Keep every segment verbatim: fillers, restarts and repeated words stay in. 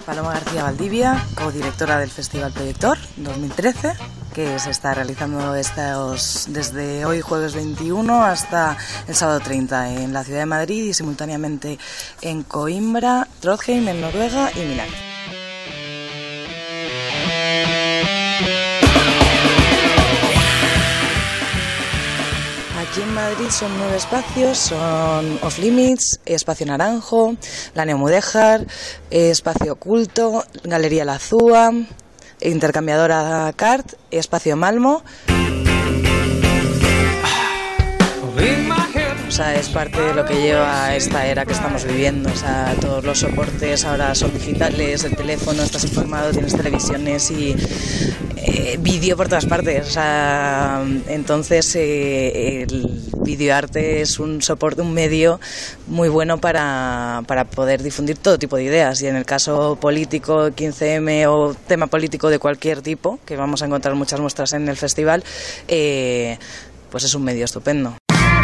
Paloma García Valdivia, codirectora del Festival Proyector dos mil trece, que se está realizando estos, desde hoy jueves veintiuno hasta el sábado treinta en la ciudad de Madrid y simultáneamente en Coimbra, Trondheim en Noruega y Milán. Aquí en Madrid son nueve espacios, son Off Limits, Espacio Naranjo, la Neomudéjar, Espacio Oculto, Galería La Zúa, Intercambiadora Cart, Espacio Malmo. O sea, es parte de lo que lleva esta era que estamos viviendo. O sea, todos los soportes ahora son digitales, el teléfono, estás informado, tienes televisiones y eh, vídeo por todas partes. O sea, entonces eh, el videoarte es un soporte, un medio muy bueno para, para poder difundir todo tipo de ideas. Y en el caso político, quince eme o tema político de cualquier tipo, que vamos a encontrar muchas muestras en el festival, eh, pues es un medio estupendo.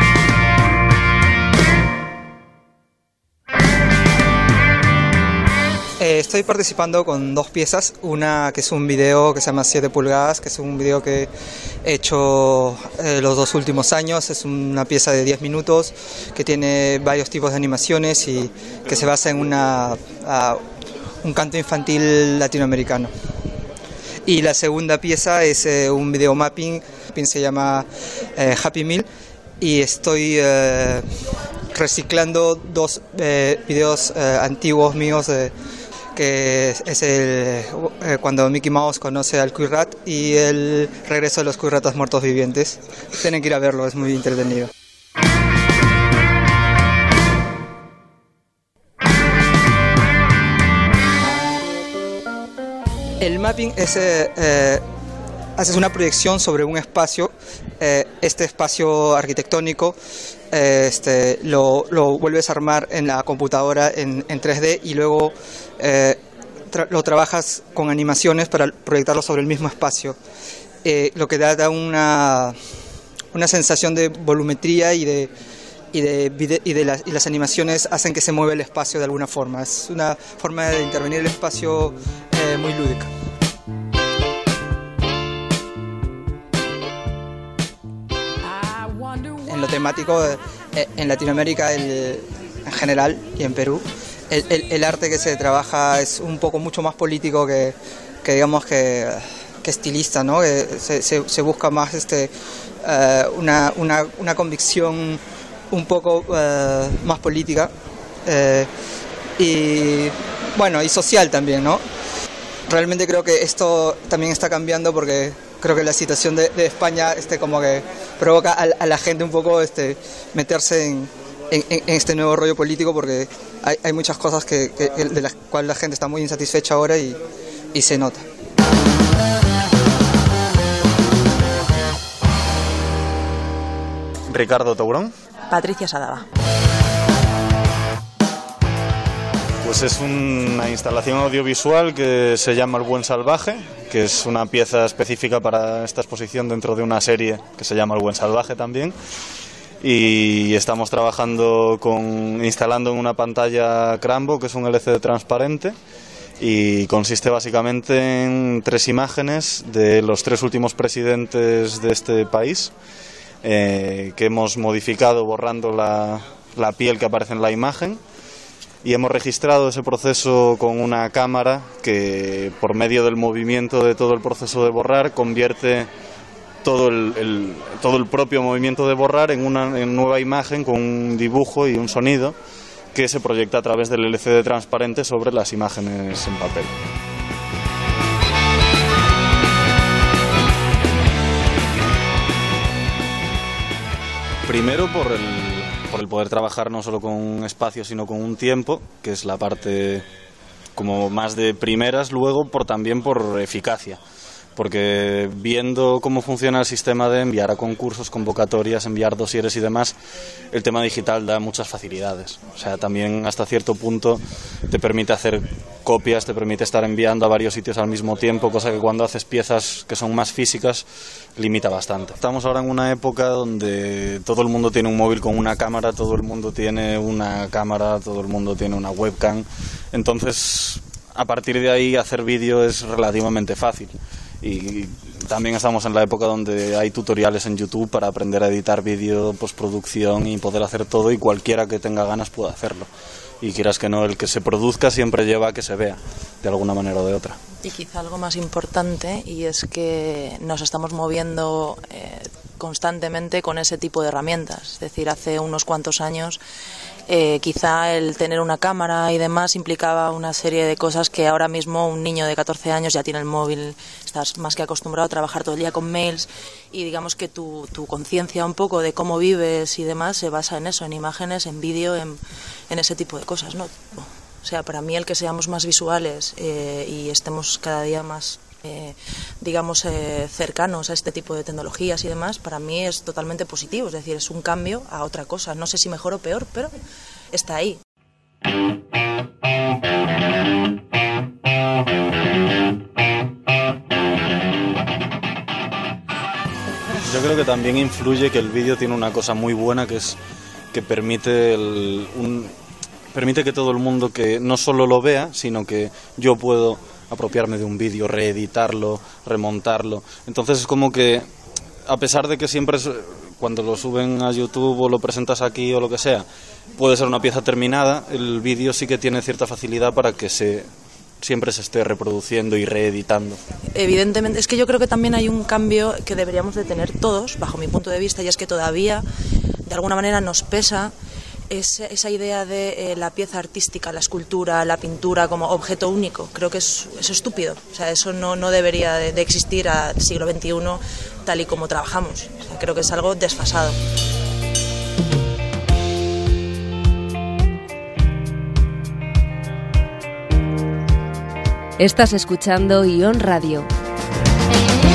Eh, estoy participando con dos piezas, una que es un video que se llama siete pulgadas, que es un video que he hecho eh, los dos últimos años, es una pieza de diez minutos que tiene varios tipos de animaciones y que se basa en una, uh, un canto infantil latinoamericano. Y la segunda pieza es eh, un video mapping, se llama eh, Happy Meal, y estoy eh, reciclando dos eh, videos eh, antiguos míos de que es el, eh, cuando Mickey Mouse conoce al Quirrat y el regreso de los Quirratas muertos vivientes. Tienen que ir a verlo, es muy entretenido. El mapping es, eh, eh, haces una proyección sobre un espacio, eh, este espacio arquitectónico, eh, este, lo, lo vuelves a armar en la computadora en, en tres D y luego eh, tra lo trabajas con animaciones para proyectarlo sobre el mismo espacio, eh, lo que da, da una, una sensación de volumetría y de y de, y de las, y las animaciones hacen que se mueva el espacio de alguna forma. Es una forma de intervenir el espacio eh, muy lúdica. En lo temático, eh, en Latinoamérica el, en general y en Perú, el, el, el arte que se trabaja es un poco mucho más político que, que digamos que, que estilista, ¿no? Que se, se, se busca más este, uh, una, una, una convicción un poco uh, más política eh, y bueno, y social también, ¿no? Realmente creo que esto también está cambiando porque creo que la situación de, de España este, como que provoca a, a la gente un poco este, meterse en, en, en este nuevo rollo político porque hay, hay muchas cosas que, que, de las cuales la gente está muy insatisfecha ahora y, y se nota. Ricardo Taurón. Patricia Sadaba. Pues es una instalación audiovisual que se llama El Buen Salvaje, que es una pieza específica para esta exposición dentro de una serie que se llama El Buen Salvaje también. Y estamos trabajando con, instalando en una pantalla Crambo, que es un L C D transparente, y consiste básicamente en tres imágenes de los tres últimos presidentes de este país, eh, que hemos modificado borrando la, la piel que aparece en la imagen. Y hemos registrado ese proceso con una cámara que, por medio del movimiento de todo el proceso de borrar, convierte todo el, el, todo el propio movimiento de borrar en una en nueva imagen con un dibujo y un sonido que se proyecta a través del L C D transparente sobre las imágenes en papel. Primero por el, por el poder trabajar no solo con un espacio sino con un tiempo, que es la parte como más de primeras, luego por también por eficacia, porque viendo cómo funciona el sistema de enviar a concursos, convocatorias, enviar dosieres y demás, el tema digital da muchas facilidades. O sea, también hasta cierto punto te permite hacer copias, te permite estar enviando a varios sitios al mismo tiempo, cosa que cuando haces piezas que son más físicas limita bastante. Estamos ahora en una época donde todo el mundo tiene un móvil con una cámara, todo el mundo tiene una cámara, todo el mundo tiene una webcam, entonces a partir de ahí hacer vídeo es relativamente fácil. Y también estamos en la época donde hay tutoriales en YouTube para aprender a editar vídeo, postproducción y poder hacer todo, y cualquiera que tenga ganas puede hacerlo. Y quieras que no, el que se produzca siempre lleva a que se vea, de alguna manera o de otra. Y quizá algo más importante, y es que nos estamos moviendo eh, constantemente con ese tipo de herramientas. Es decir, hace unos cuantos años eh, quizá el tener una cámara y demás implicaba una serie de cosas que ahora mismo un niño de catorce años ya tiene el móvil, estás más que acostumbrado a trabajar todo el día con mails, y digamos que tu, tu conciencia un poco de cómo vives y demás se basa en eso, en imágenes, en vídeo, en, en ese tipo de cosas, ¿no? O sea, para mí el que seamos más visuales eh, y estemos cada día más, eh, digamos, eh, cercanos a este tipo de tecnologías y demás, para mí es totalmente positivo. Es decir, es un cambio a otra cosa. No sé si mejor o peor, pero está ahí. Yo creo que también influye que el vídeo tiene una cosa muy buena, que es que permite el, un... permite que todo el mundo que no solo lo vea, sino que yo puedo apropiarme de un vídeo, reeditarlo, remontarlo. Entonces es como que, a pesar de que siempre es, cuando lo suben a YouTube o lo presentas aquí o lo que sea, puede ser una pieza terminada, el vídeo sí que tiene cierta facilidad para que se siempre se esté reproduciendo y reeditando. Evidentemente, es que yo creo que también hay un cambio que deberíamos de tener todos, bajo mi punto de vista, y es que todavía, de alguna manera, nos pesa Es, esa idea de eh, la pieza artística, la escultura, la pintura como objeto único. Creo que es, es estúpido. O sea, eso no, no debería de, de existir al siglo veintiuno tal y como trabajamos. O sea, creo que es algo desfasado. Estás escuchando Ion Radio.